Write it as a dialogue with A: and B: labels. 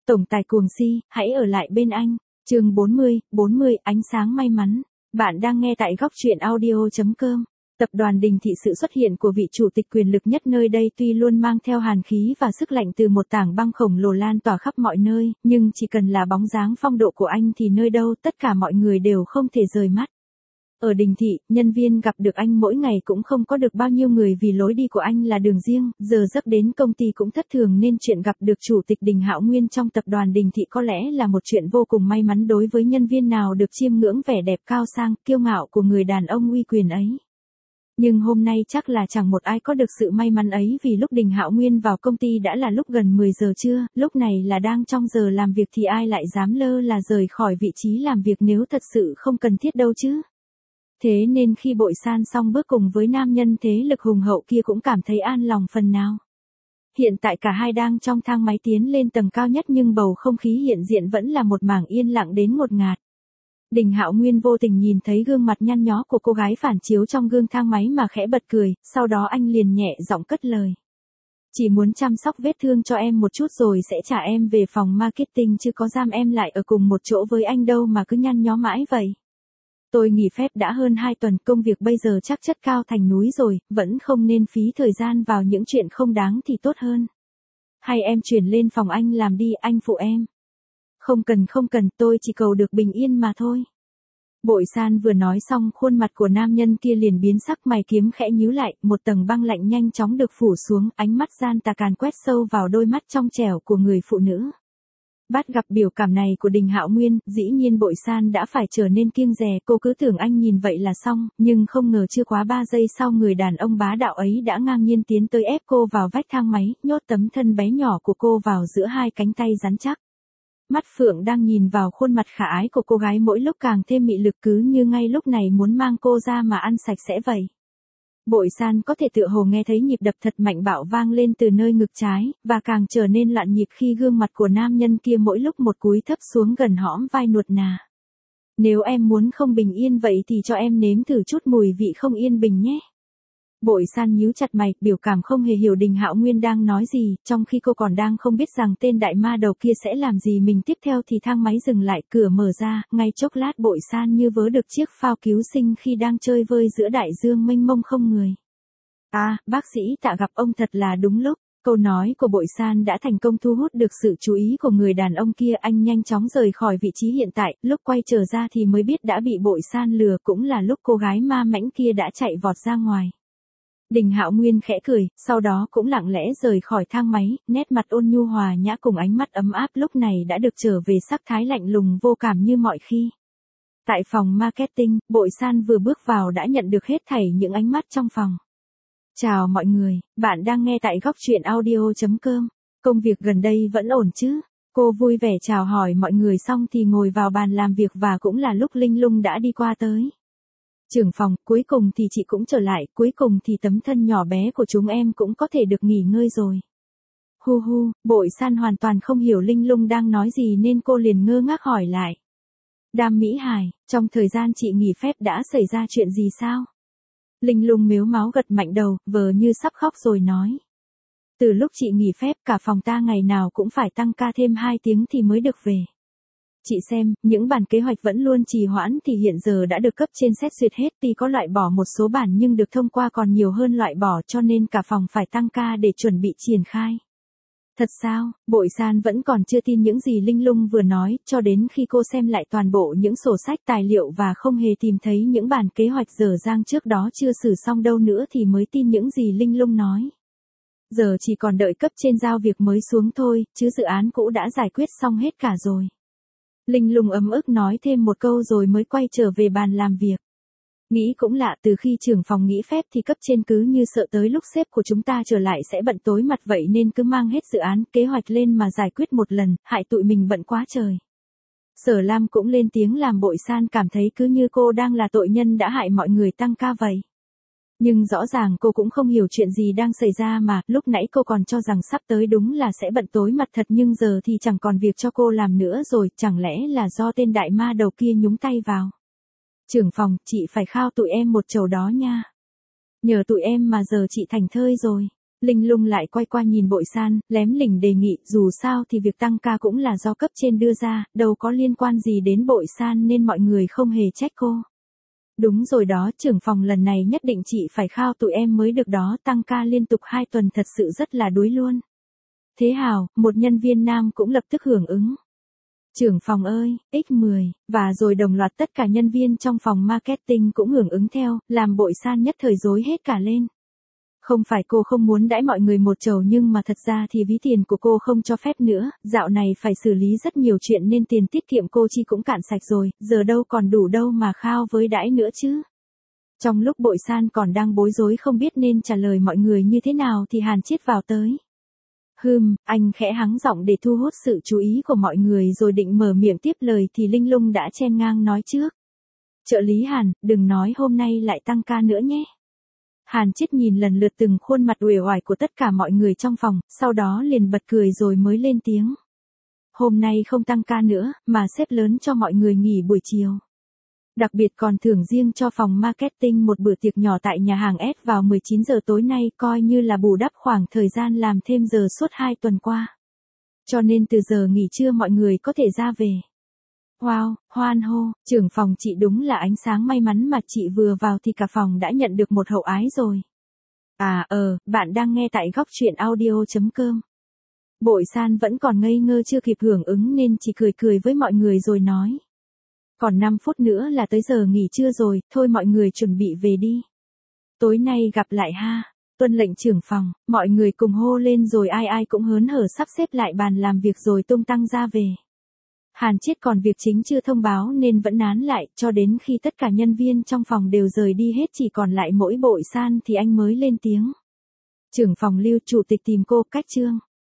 A: Tổng tài cuồng si, hãy ở lại bên anh. Chương 40, ánh sáng may mắn. Bạn đang nghe tại góc truyện audio.com. Tập đoàn Đình Thị, sự xuất hiện của vị chủ tịch quyền lực nhất nơi đây tuy luôn mang theo hàn khí và sức lạnh từ một tảng băng khổng lồ lan tỏa khắp mọi nơi, nhưng chỉ cần là bóng dáng phong độ của anh thì nơi đâu tất cả mọi người đều không thể rời mắt. Ở Đình Thị, nhân viên gặp được anh mỗi ngày cũng không có được bao nhiêu người vì lối đi của anh là đường riêng, giờ giấc đến công ty cũng thất thường nên chuyện gặp được chủ tịch Đình Hạo Nguyên trong tập đoàn Đình Thị có lẽ là một chuyện vô cùng may mắn đối với nhân viên nào được chiêm ngưỡng vẻ đẹp cao sang, kiêu ngạo của người đàn ông uy quyền ấy. Nhưng hôm nay chắc là chẳng một ai có được sự may mắn ấy vì lúc Đình Hạo Nguyên vào công ty đã là lúc gần 10 giờ trưa, lúc này là đang trong giờ làm việc thì ai lại dám lơ là rời khỏi vị trí làm việc nếu thật sự không cần thiết đâu chứ. Thế nên khi Bội San xong bước cùng với nam nhân thế lực hùng hậu kia cũng cảm thấy an lòng phần nào. Hiện tại cả hai đang trong thang máy tiến lên tầng cao nhất nhưng bầu không khí hiện diện vẫn là một mảng yên lặng đến ngột ngạt. Đình Hạo Nguyên vô tình nhìn thấy gương mặt nhăn nhó của cô gái phản chiếu trong gương thang máy mà khẽ bật cười, sau đó anh liền nhẹ giọng cất lời. Chỉ muốn chăm sóc vết thương cho em một chút rồi sẽ trả em về phòng marketing chứ có giam em lại ở cùng một chỗ với anh đâu mà cứ nhăn nhó mãi vậy. Tôi nghỉ phép đã hơn 2 tuần, công việc bây giờ chắc chất cao thành núi rồi, vẫn không nên phí thời gian vào những chuyện không đáng thì tốt hơn. Hay em chuyển lên phòng anh làm đi, anh phụ em. Không cần, tôi chỉ cầu được bình yên mà thôi. Bội San vừa nói xong khuôn mặt của nam nhân kia liền biến sắc, mày kiếm khẽ nhíu lại, một tầng băng lạnh nhanh chóng được phủ xuống, ánh mắt gian tà càn quét sâu vào đôi mắt trong trẻo của người phụ nữ. Bắt gặp biểu cảm này của Đình Hạo Nguyên, dĩ nhiên Bội San đã phải trở nên kiêng dè, cô cứ tưởng anh nhìn vậy là xong, nhưng không ngờ chưa quá 3 giây sau người đàn ông bá đạo ấy đã ngang nhiên tiến tới ép cô vào vách thang máy, nhốt tấm thân bé nhỏ của cô vào giữa hai cánh tay rắn chắc. Mắt Phượng đang nhìn vào khuôn mặt khả ái của cô gái mỗi lúc càng thêm mị lực, cứ như ngay lúc này muốn mang cô ra mà ăn sạch sẽ vậy. Bội San có thể tựa hồ nghe thấy nhịp đập thật mạnh bạo vang lên từ nơi ngực trái, và càng trở nên loạn nhịp khi gương mặt của nam nhân kia mỗi lúc một cúi thấp xuống gần hõm vai nuột nà. Nếu em muốn không bình yên vậy thì cho em nếm thử chút mùi vị không yên bình nhé. Bội San nhíu chặt mày, biểu cảm không hề hiểu Đình Hạo Nguyên đang nói gì, trong khi cô còn đang không biết rằng tên đại ma đầu kia sẽ làm gì mình tiếp theo thì thang máy dừng lại, cửa mở ra, ngay chốc lát Bội San như vớ được chiếc phao cứu sinh khi đang chơi vơi giữa đại dương mênh mông không người. Bác sĩ Tạ gặp ông thật là đúng lúc. Câu nói của Bội San đã thành công thu hút được sự chú ý của người đàn ông kia, anh nhanh chóng rời khỏi vị trí hiện tại, lúc quay trở ra thì mới biết đã bị Bội San lừa, cũng là lúc cô gái ma mãnh kia đã chạy vọt ra ngoài. Đình Hạo Nguyên khẽ cười, sau đó cũng lặng lẽ rời khỏi thang máy, nét mặt ôn nhu hòa nhã cùng ánh mắt ấm áp lúc này đã được trở về sắc thái lạnh lùng vô cảm như mọi khi. Tại phòng marketing, Bội San vừa bước vào đã nhận được hết thảy những ánh mắt trong phòng. Chào mọi người, bạn đang nghe tại góc truyện audio.com. Công việc gần đây vẫn ổn chứ? Cô vui vẻ chào hỏi mọi người xong thì ngồi vào bàn làm việc và cũng là lúc Linh Lung đã đi qua tới. Trưởng phòng, cuối cùng thì chị cũng trở lại, cuối cùng thì tấm thân nhỏ bé của chúng em cũng có thể được nghỉ ngơi rồi. Bội San hoàn toàn không hiểu Linh Lung đang nói gì nên cô liền ngơ ngác hỏi lại. Đàm Mỹ Hải, trong thời gian chị nghỉ phép đã xảy ra chuyện gì sao? Linh Lung mếu máo gật mạnh đầu, vờ như sắp khóc rồi nói. Từ lúc chị nghỉ phép cả phòng ta ngày nào cũng phải tăng ca thêm 2 tiếng thì mới được về. Chị xem, những bản kế hoạch vẫn luôn trì hoãn thì hiện giờ đã được cấp trên xét duyệt hết, tuy có loại bỏ một số bản nhưng được thông qua còn nhiều hơn loại bỏ cho nên cả phòng phải tăng ca để chuẩn bị triển khai. Thật sao? Bội San vẫn còn chưa tin những gì Linh Lung vừa nói, cho đến khi cô xem lại toàn bộ những sổ sách tài liệu và không hề tìm thấy những bản kế hoạch dở dang trước đó chưa xử xong đâu nữa thì mới tin những gì Linh Lung nói. Giờ chỉ còn đợi cấp trên giao việc mới xuống thôi, chứ dự án cũ đã giải quyết xong hết cả rồi. Linh Lung ấm ức nói thêm một câu rồi mới quay trở về bàn làm việc. Nghĩ cũng lạ, từ khi trưởng phòng nghỉ phép thì cấp trên cứ như sợ tới lúc sếp của chúng ta trở lại sẽ bận tối mặt vậy nên cứ mang hết dự án, kế hoạch lên mà giải quyết một lần, hại tụi mình bận quá trời. Sở Lam cũng lên tiếng làm Bội San cảm thấy cứ như cô đang là tội nhân đã hại mọi người tăng ca vậy. Nhưng rõ ràng cô cũng không hiểu chuyện gì đang xảy ra mà, lúc nãy cô còn cho rằng sắp tới đúng là sẽ bận tối mặt thật nhưng giờ thì chẳng còn việc cho cô làm nữa rồi, chẳng lẽ là do tên đại ma đầu kia nhúng tay vào. Trưởng phòng, chị phải khao tụi em một chầu đó nha. Nhờ tụi em mà giờ chị thảnh thơi rồi. Linh Lung lại quay qua nhìn Bội San, lém lỉnh đề nghị, dù sao thì việc tăng ca cũng là do cấp trên đưa ra, đâu có liên quan gì đến Bội San nên mọi người không hề trách cô. Đúng rồi đó, trưởng phòng lần này nhất định chị phải khao tụi em mới được đó, tăng ca liên tục 2 tuần thật sự rất là đuối luôn. Thế Hào, một nhân viên nam cũng lập tức hưởng ứng. Trưởng phòng ơi, x10, và rồi đồng loạt tất cả nhân viên trong phòng marketing cũng hưởng ứng theo, làm Bội San nhất thời rối hết cả lên. Không phải cô không muốn đãi mọi người một chầu nhưng mà thật ra thì ví tiền của cô không cho phép nữa, dạo này phải xử lý rất nhiều chuyện nên tiền tiết kiệm cô chi cũng cạn sạch rồi, giờ đâu còn đủ đâu mà khao với đãi nữa chứ. Trong lúc Bội San còn đang bối rối không biết nên trả lời mọi người như thế nào thì Hàn Chiết vào tới. Anh khẽ hắng giọng để thu hút sự chú ý của mọi người rồi định mở miệng tiếp lời thì Linh Lung đã chen ngang nói trước. Trợ lý Hàn, đừng nói hôm nay lại tăng ca nữa nhé. Hàn Chiết nhìn lần lượt từng khuôn mặt uể oải của tất cả mọi người trong phòng, sau đó liền bật cười rồi mới lên tiếng. Hôm nay không tăng ca nữa, mà sếp lớn cho mọi người nghỉ buổi chiều. Đặc biệt còn thưởng riêng cho phòng marketing một bữa tiệc nhỏ tại nhà hàng S vào 19 giờ tối nay coi như là bù đắp khoảng thời gian làm thêm giờ suốt 2 tuần qua. Cho nên từ giờ nghỉ trưa mọi người có thể ra về. Wow, hoan hô, trưởng phòng chị đúng là ánh sáng may mắn mà chị vừa vào thì cả phòng đã nhận được một hậu ái rồi. Bạn đang nghe tại góc truyện audio.com. Bội San vẫn còn ngây ngơ chưa kịp hưởng ứng nên chỉ cười cười với mọi người rồi nói. Còn 5 phút nữa là tới giờ nghỉ trưa rồi, thôi mọi người chuẩn bị về đi. Tối nay gặp lại ha. Tuân lệnh trưởng phòng, mọi người cùng hô lên rồi ai ai cũng hớn hở sắp xếp lại bàn làm việc rồi tung tăng ra về. Hàn Chiết còn việc chính chưa thông báo nên vẫn nán lại, cho đến khi tất cả nhân viên trong phòng đều rời đi hết chỉ còn lại mỗi Bội San thì anh mới lên tiếng. Trưởng phòng Lưu, chủ tịch tìm cô, cách Trương.